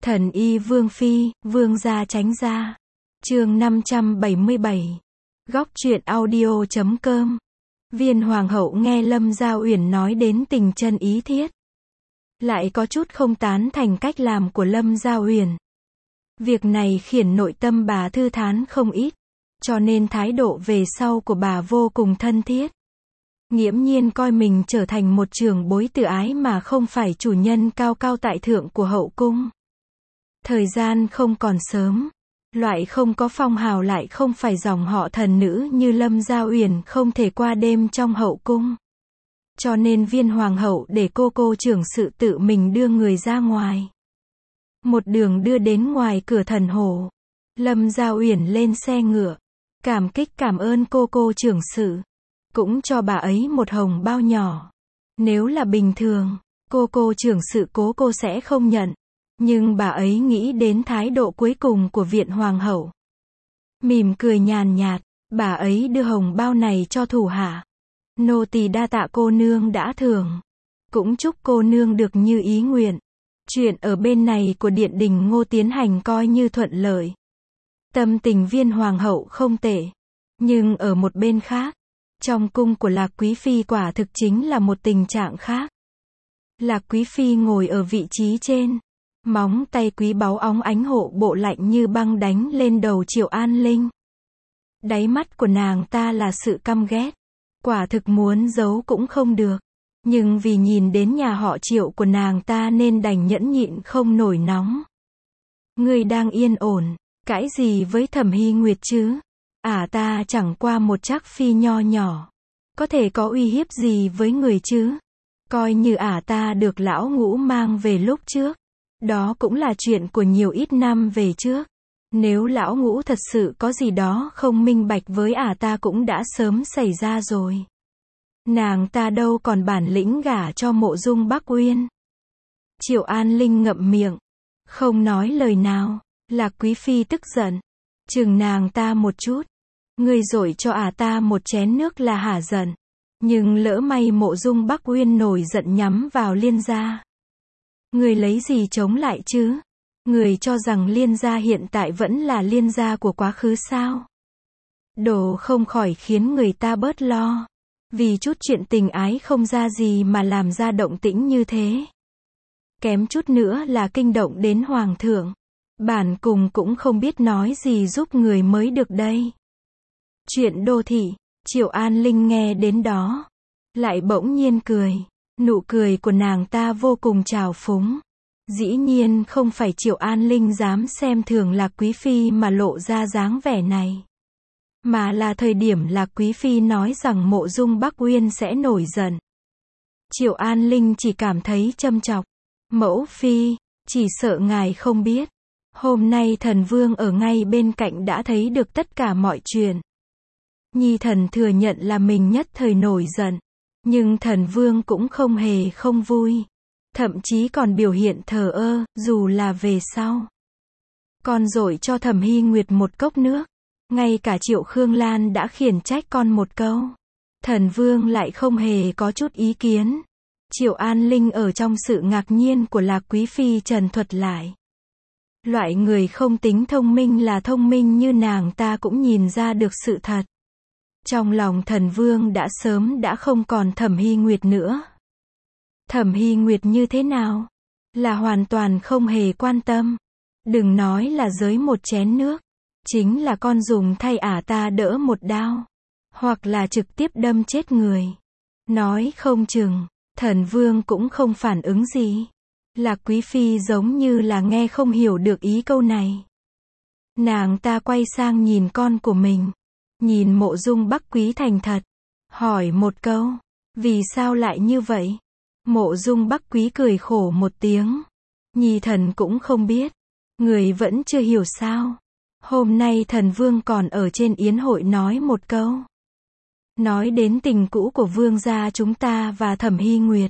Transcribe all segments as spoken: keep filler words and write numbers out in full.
Thần y Vương Phi, Vương gia tránh gia. Chương năm trăm bảy mươi bảy. Góc truyện audio chấm com. Viên hoàng hậu nghe Lâm Gia Uyển nói đến tình chân ý thiết, lại có chút không tán thành cách làm của Lâm Gia Uyển. Việc này khiến nội tâm bà thư thán không ít, cho nên thái độ về sau của bà vô cùng thân thiết. Nghiễm nhiên coi mình trở thành một trưởng bối tự ái mà không phải chủ nhân cao cao tại thượng của hậu cung. Thời gian không còn sớm, loại không có phong hào lại không phải dòng họ thần nữ như Lâm Gia Uyển không thể qua đêm trong hậu cung. Cho nên viên hoàng hậu để cô cô trưởng sự tự mình đưa người ra ngoài. Một đường đưa đến ngoài cửa thần hồ. Lâm Gia Uyển lên xe ngựa, cảm kích cảm ơn cô cô trưởng sự, cũng cho bà ấy một hồng bao nhỏ. Nếu là bình thường, cô cô trưởng sự cố cô sẽ không nhận. Nhưng bà ấy nghĩ đến thái độ cuối cùng của viện hoàng hậu. Mỉm cười nhàn nhạt, bà ấy đưa hồng bao này cho thủ hạ. Nô tỳ đa tạ cô nương đã thưởng. Cũng chúc cô nương được như ý nguyện. Chuyện ở bên này của điện đình Ngô tiến hành coi như thuận lợi. Tâm tình viên hoàng hậu không tệ. Nhưng ở một bên khác, trong cung của Lạc Quý Phi quả thực chính là một tình trạng khác. Lạc Quý Phi ngồi ở vị trí trên. Móng tay quý báu óng ánh hộ bộ lạnh như băng đánh lên đầu Triệu An Linh. Đáy mắt của nàng ta là sự căm ghét. Quả thực muốn giấu cũng không được. Nhưng vì nhìn đến nhà họ Triệu của nàng ta nên đành nhẫn nhịn không nổi nóng. Người đang yên ổn, cãi gì với Thẩm Hy Nguyệt chứ? Ả ta chẳng qua một trác phi nho nhỏ. Có thể có uy hiếp gì với người chứ? Coi như ả ta được lão ngũ mang về lúc trước. Đó cũng là chuyện của nhiều ít năm về trước. Nếu lão ngũ thật sự có gì đó không minh bạch với ả ta cũng đã sớm xảy ra rồi. Nàng ta đâu còn bản lĩnh gả cho Mộ Dung Bắc Uyên. Triệu An Linh ngậm miệng, không nói lời nào. Lạc Quý Phi tức giận, chừng nàng ta một chút. Ngươi dội cho ả ta một chén nước là hả giận. Nhưng lỡ may Mộ Dung Bắc Uyên nổi giận nhắm vào Liên gia. Người lấy gì chống lại chứ? Người cho rằng Liên gia hiện tại vẫn là Liên gia của quá khứ sao? Đồ không khỏi khiến người ta bớt lo. Vì chút chuyện tình ái không ra gì mà làm ra động tĩnh như thế. Kém chút nữa là kinh động đến Hoàng thượng. Bản cùng cũng không biết nói gì giúp người mới được đây. Chuyện đô thị, Triệu An Linh nghe đến đó. Lại bỗng nhiên cười. Nụ cười của nàng ta vô cùng trào phúng. Dĩ nhiên không phải Triệu An Linh dám xem thường Lạc Quý Phi mà lộ ra dáng vẻ này. Mà là thời điểm Lạc Quý Phi nói rằng Mộ Dung Bắc Uyên sẽ nổi giận. Triệu An Linh chỉ cảm thấy châm chọc. Mẫu Phi, chỉ sợ ngài không biết. Hôm nay thần vương ở ngay bên cạnh đã thấy được tất cả mọi chuyện. Nhi thần thừa nhận là mình nhất thời nổi giận. Nhưng thần vương cũng không hề không vui. Thậm chí còn biểu hiện thờ ơ, dù là về sau. Con dội cho Thẩm Hy Nguyệt một cốc nước. Ngay cả Triệu Khương Lan đã khiển trách con một câu. Thần vương lại không hề có chút ý kiến. Triệu An Linh ở trong sự ngạc nhiên của Lạc Quý Phi trần thuật lại. Loại người không tính thông minh là thông minh như nàng ta cũng nhìn ra được sự thật. Trong lòng thần vương đã sớm đã không còn Thẩm Hy Nguyệt nữa. Thẩm Hy Nguyệt như thế nào? Là hoàn toàn không hề quan tâm. Đừng nói là dưới một chén nước. Chính là con dùng thay ả ta đỡ một đao. Hoặc là trực tiếp đâm chết người. Nói không chừng, thần vương cũng không phản ứng gì. Lạc Quý Phi giống như là nghe không hiểu được ý câu này. Nàng ta quay sang nhìn con của mình. Nhìn Mộ Dung Bắc Quý thành thật. Hỏi một câu. Vì sao lại như vậy? Mộ Dung Bắc Quý cười khổ một tiếng. Nhi thần cũng không biết. Người vẫn chưa hiểu sao? Hôm nay thần vương còn ở trên yến hội nói một câu. Nói đến tình cũ của vương gia chúng ta và Thẩm Hy Nguyệt.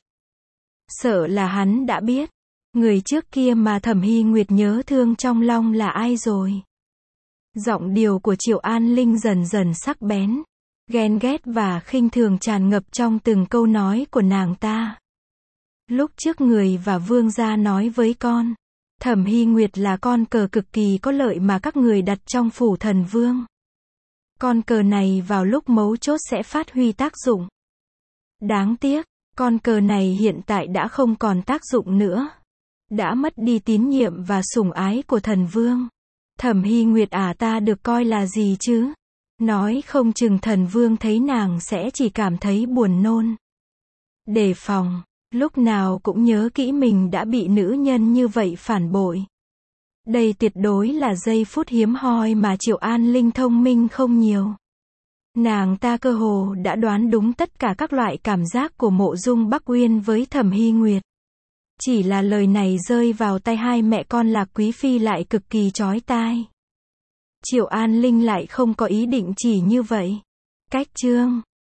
Sợ là hắn đã biết. Người trước kia mà Thẩm Hy Nguyệt nhớ thương trong lòng là ai rồi? Giọng điệu của Triệu An Linh dần dần sắc bén. Ghen ghét và khinh thường tràn ngập trong từng câu nói của nàng ta. Lúc trước người và vương gia nói với con. Thẩm Hy Nguyệt là con cờ cực kỳ có lợi mà các người đặt trong phủ thần vương. Con cờ này vào lúc mấu chốt sẽ phát huy tác dụng. Đáng tiếc, con cờ này hiện tại đã không còn tác dụng nữa. Đã mất đi tín nhiệm và sủng ái của thần vương. Thẩm Hy Nguyệt à, ta được coi là gì chứ? Nói không chừng thần vương thấy nàng sẽ chỉ cảm thấy buồn nôn. Đề phòng, lúc nào cũng nhớ kỹ mình đã bị nữ nhân như vậy phản bội. Đây tuyệt đối là giây phút hiếm hoi mà Triệu An Linh thông minh không nhiều. Nàng ta cơ hồ đã đoán đúng tất cả các loại cảm giác của Mộ Dung Bắc Uyên với Thẩm Hy Nguyệt. Chỉ là lời này rơi vào tay hai mẹ con Lạc Quý Phi lại cực kỳ chói tai. Triệu An Linh lại không có ý định chỉ như vậy. Cách chương